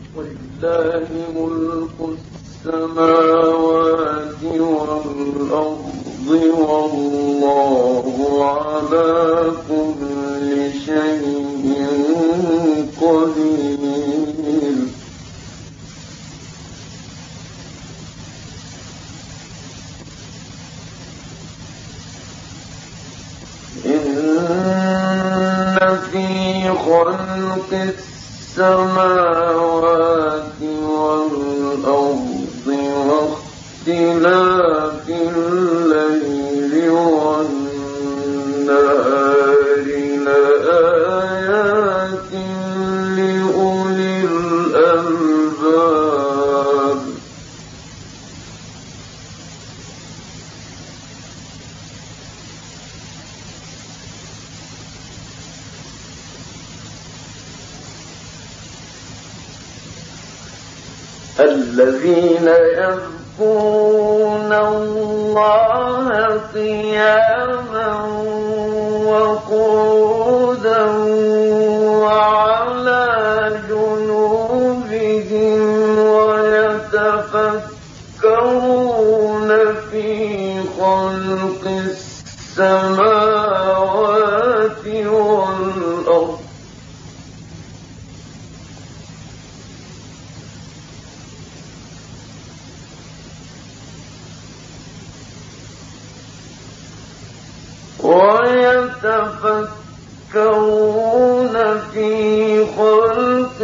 ولله ملك السماوات والأرض والله على كل شيء قدير. إن في خلق السماوات والأرض واختلاف الليل والنهار لآيات لأولي الألباب. الذين يذكرون الله قياما وقعودا وعلى جنوبهم ويتفكرون في خلق السماوات والأرض ويتفكرون في خلق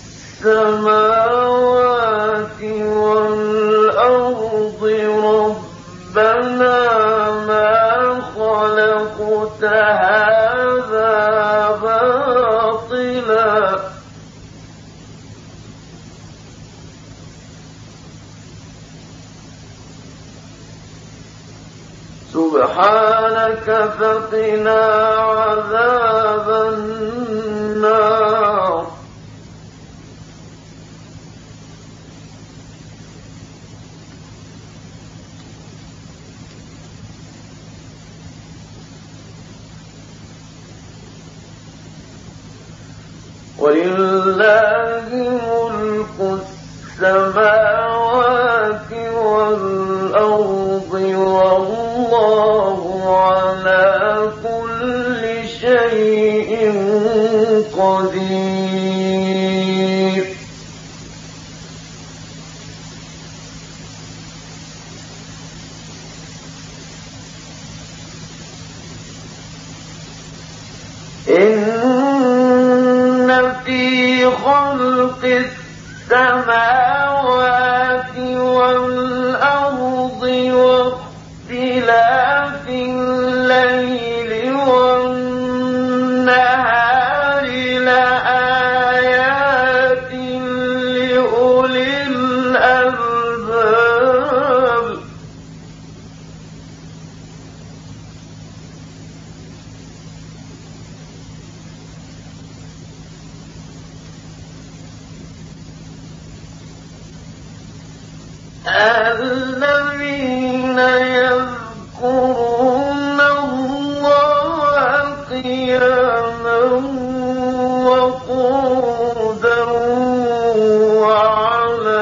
السماوات والأرض ربنا ما خلقت هذا باطلا سبحانك فقنا عذاب النار. ولله ملك السماوات والأرض والله على كل شيء قدير. إن في خلق السماوات والأرض واختلاف الليل والنهار لآيات لأولي الألباب. الذين يذكرون الله قياما وقعودا وعلى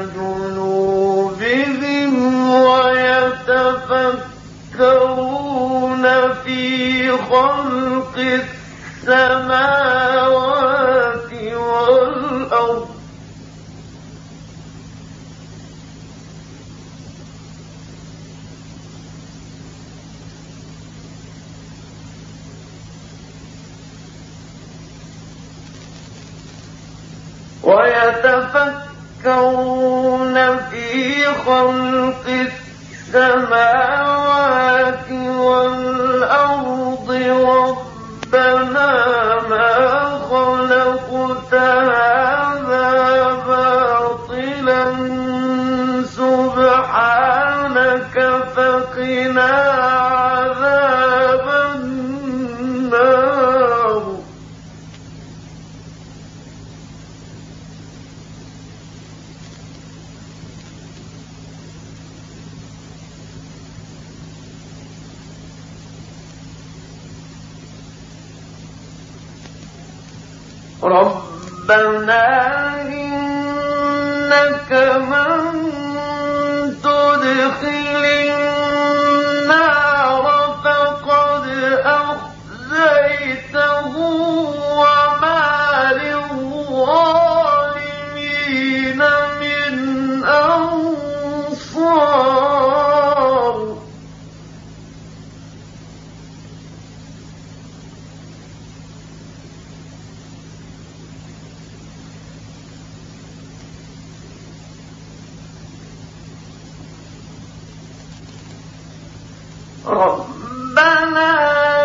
جنوبهم ويتفكرون في خلق السماوات والأرض ويتفكرون في خلق السماوات والأرض ربنا ما خلقت هذا باطلا سبحانك فقنا عذاب النار. ربنا ربنا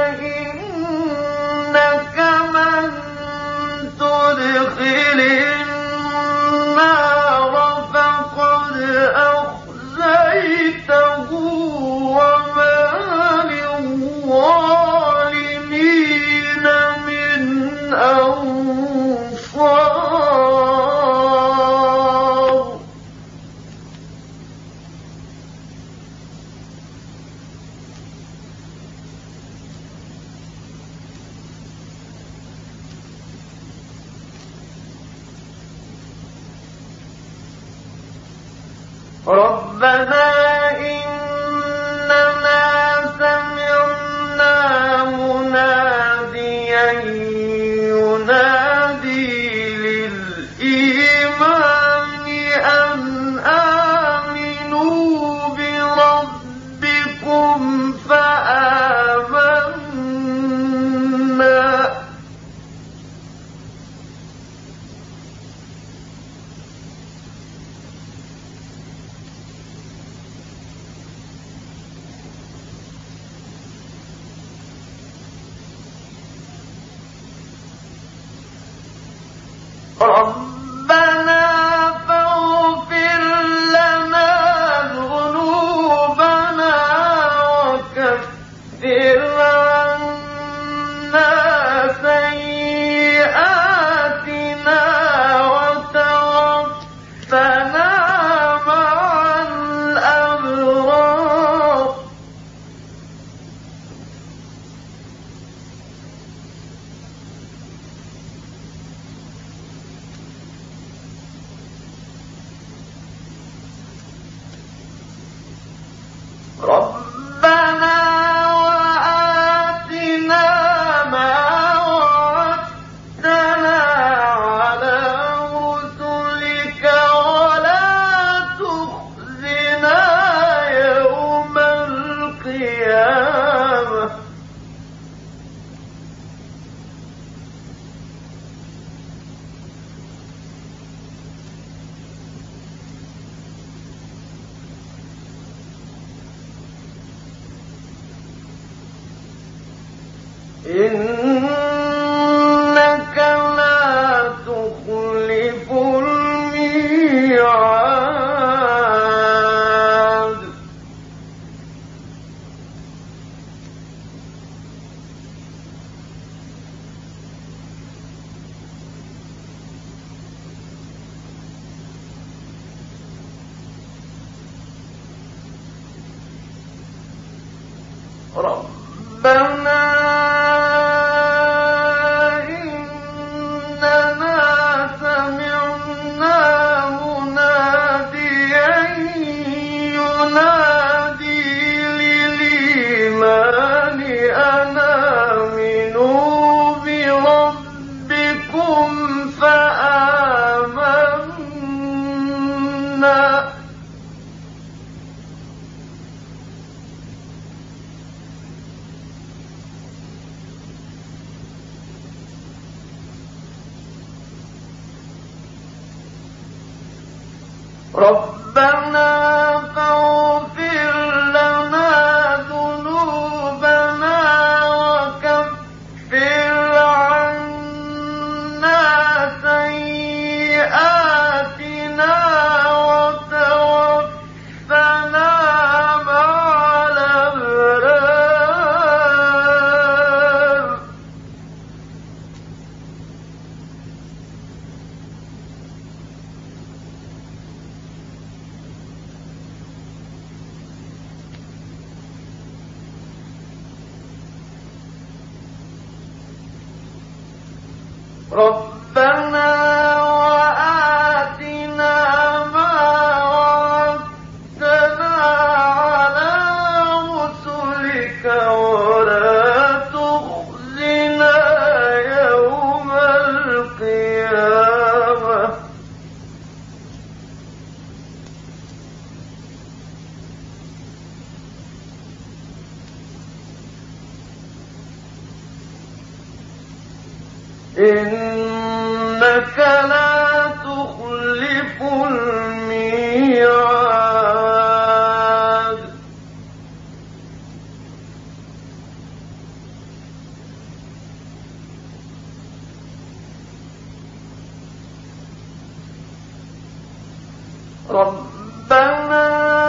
إنك من تدخل النار فقد أخزيته وما للظالمين من أنصار. ربنا إننا سمعنا مناديا ينادي للإيمان أن آمنوا بربكم فآمنا. ربنا فاغفر لنا ذنوبنا وكفر عنا سيئاتنا وتوفنا مع الأبرار. ربنا وآتنا ما وعدتنا على رسلك ولا تخزنا يوم القيامة. إنك لا تخلف الميعاد. ربنا ربنا فاغفر لنا ذنوبنا وكفر عنا سيئاتنا وتوفنا مع الأبرار. ربنا وآتنا إنك لا تخلف الميعاد ربنا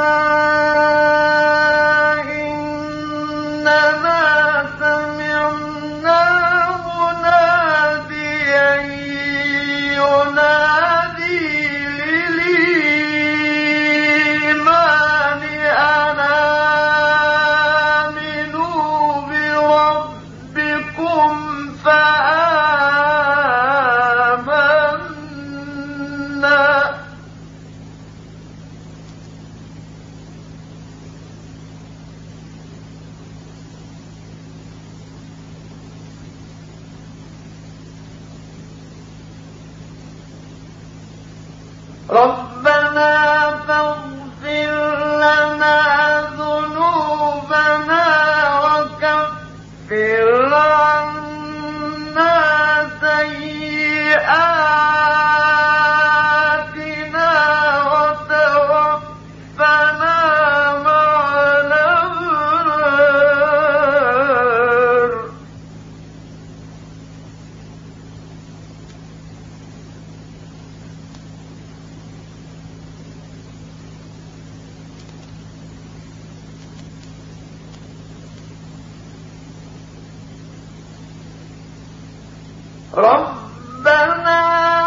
ربنا فاغفر لنا ذنوبنا وكفر عنا سيئاتنا وتوفنا مع الأبرار ربنا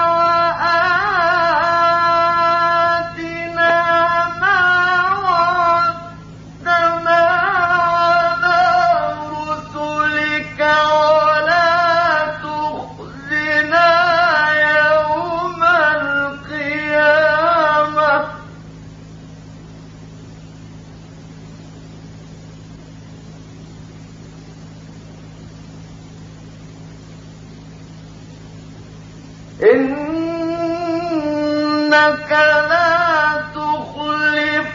وآتنا ما وعدتنا على رسلك ولا تخزنا يوم القيامة إنك لا تخلف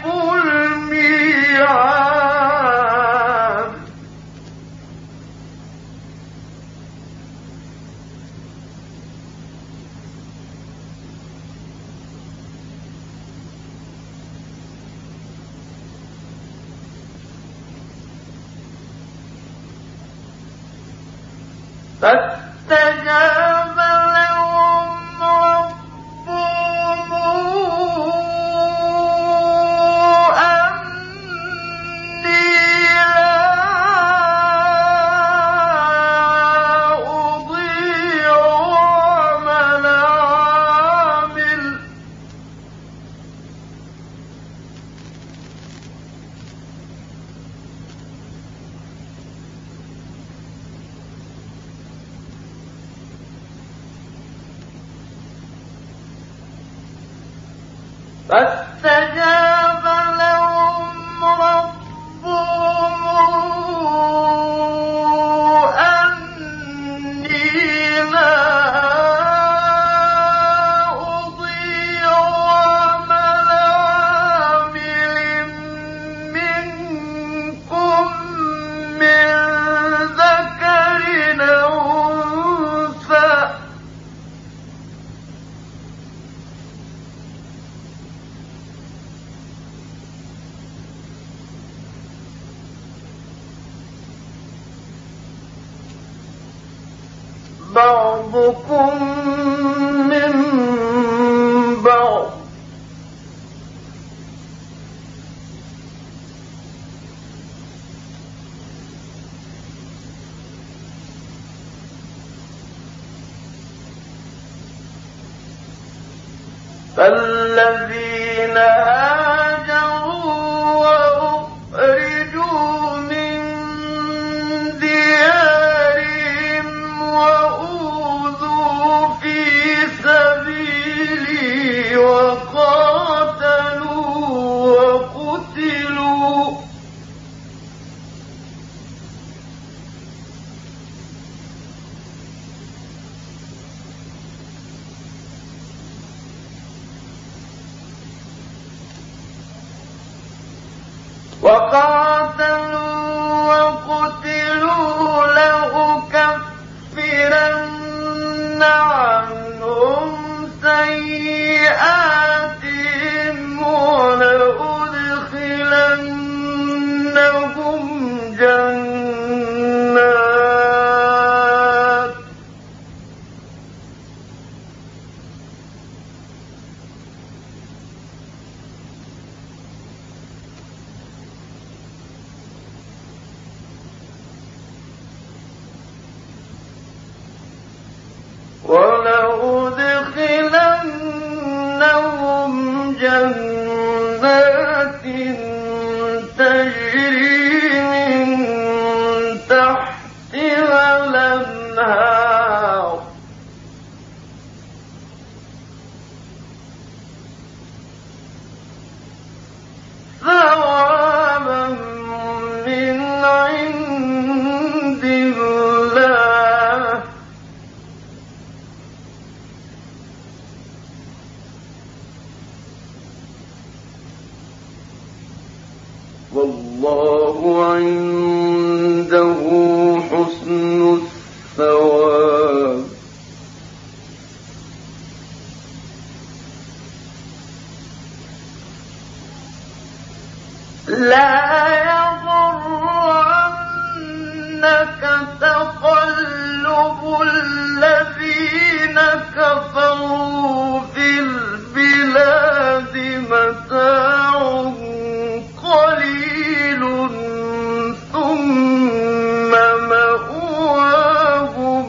الميعاد فاستجاب لهم ربهم أني لا أضيع عمل عامل فاستجاب لهم ربهم أني لا أضيع عمل عامل منكم من ذكر أو أنثى بعضكم من بعض فالذين هاجروا وأخرجوا من ديارهم وأوذوا في سبيلي وقاتلوا وقتلوا لأكفرن والله عنده حسن الثواب. لا يغرنك تقلب الذين كفروا في البلاد متاع قليل ثم مأواهم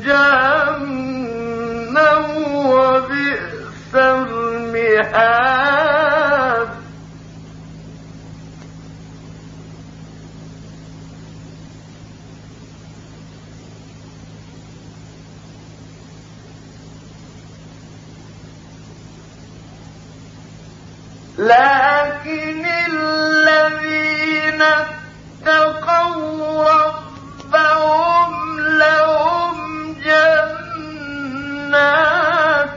جهنم وبئس المهاد. لكن الذين اتقوا ربهم لهم جنات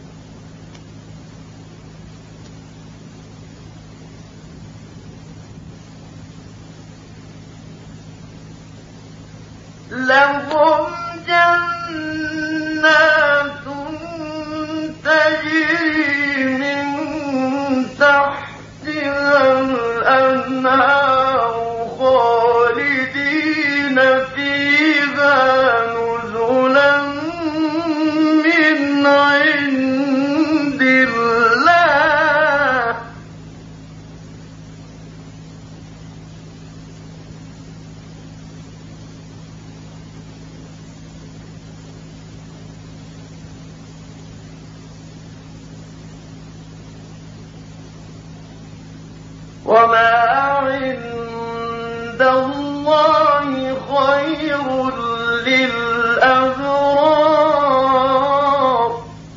تجري من تحتها الأنهار خالدين فيها نزلا من عند الله. وما عند الله خير للأبرار.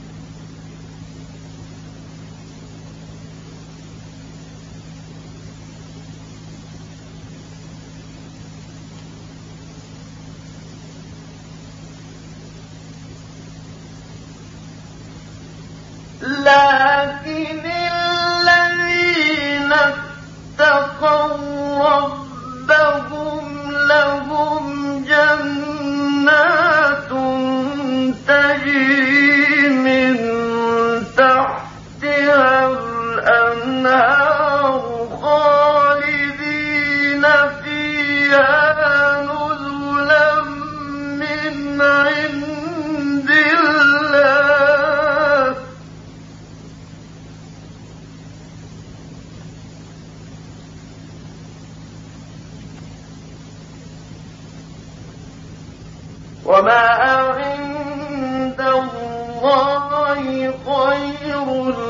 لكن الذين اتقوا ربهم لهم جنات تجري من تحتها الأنهار خالدين فيها نزلا من عند الله. وما عند الله خير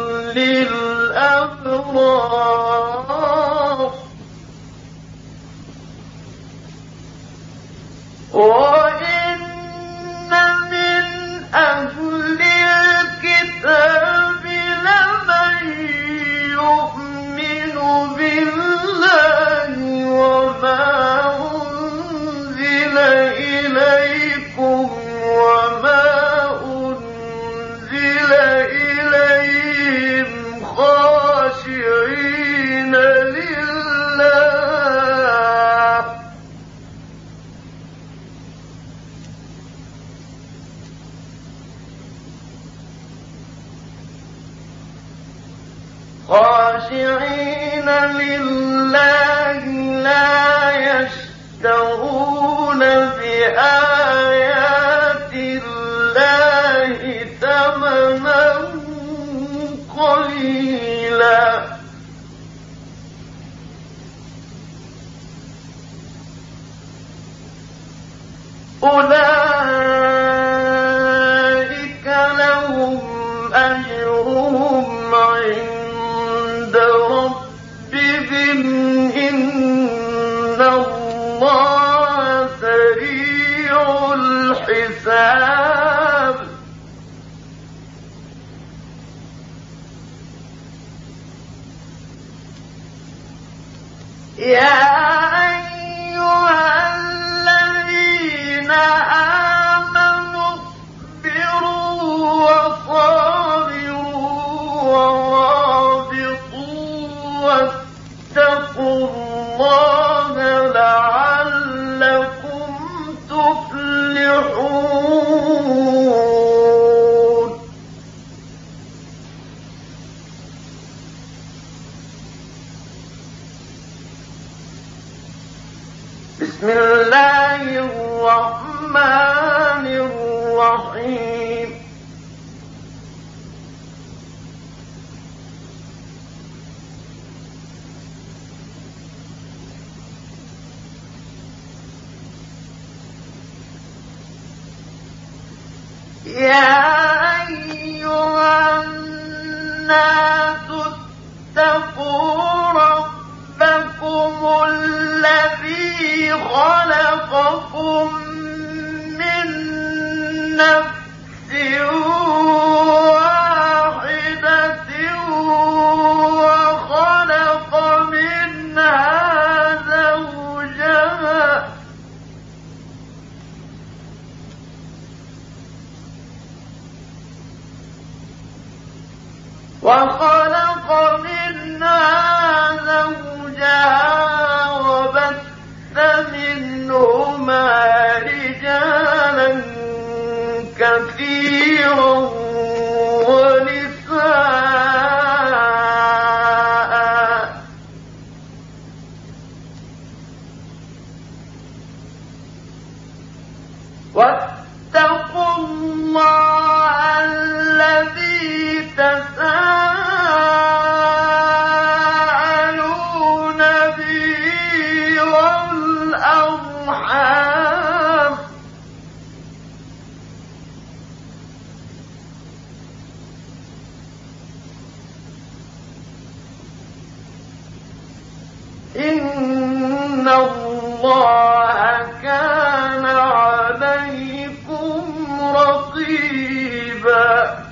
للأبرار. وإن من أهل الكتاب لمن يؤمن بالله وما أنزل إليكم وما أنزل إليهم خاشعين لله لا يشترون بآيات الله ثمنا قليلا. أولئك لهم أجرهم عند ربهم إن الله سريع الحساب. يا أيها الذين آمنوا اصبروا وصابروا ورابطوا واتقوا بسم الله الرحمن الرحيم يا أيها الناس اتقوا ربكم الذي خلقكم من نفس واحدة وخلق منها زوجها وبث منهما رجالا كثيرا ونساء واتقوا الله الذي تساءلون به والأرحام إن الله كان عليكم رقيبا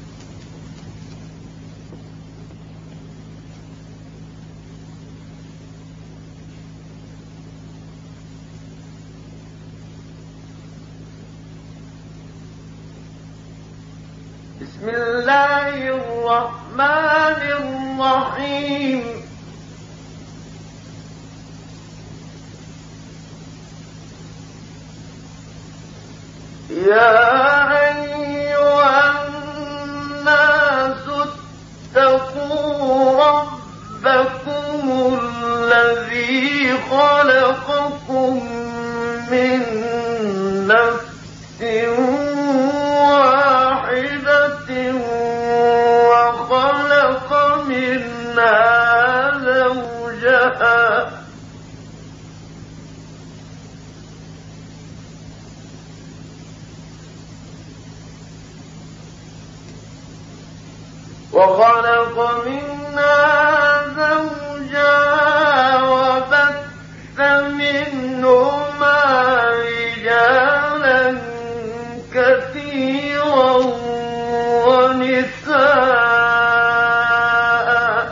بسم الله الرحمن الرحيم يا أيها الناس اتقوا ربكم الذي خلقكم من نفس واحدة وخلق منها زوجها وبث منهما رجالا كثيرا ونساء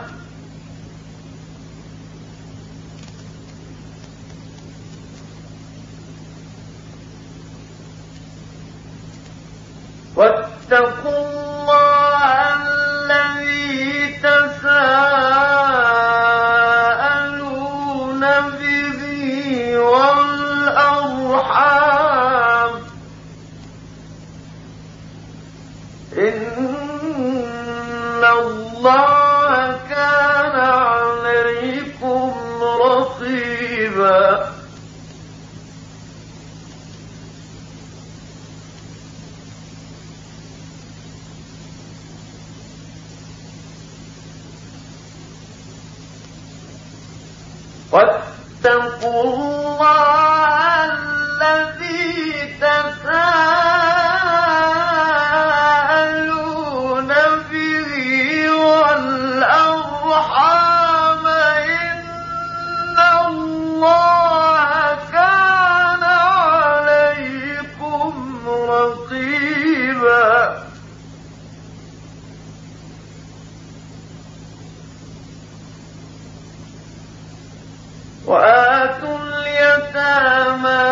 واتقوا الله الذي تساءلون به والأرحام إن الله كان عليكم رقيبا واتقوا الله الذي تساءلون به والأرحام إن الله كان عليكم رقيبا وآتوا اليتامى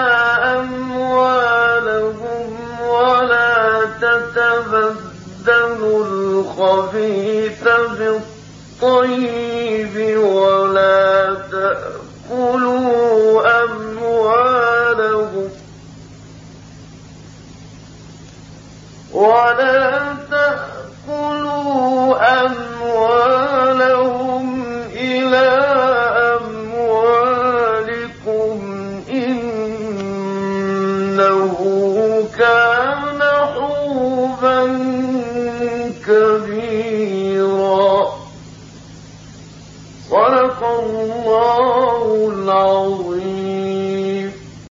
أموالهم ولا تتبدلوا الخبيث بالطيب ولا تأكلوا أموالهم إلى أموالكم إن كبيرا. صدق الله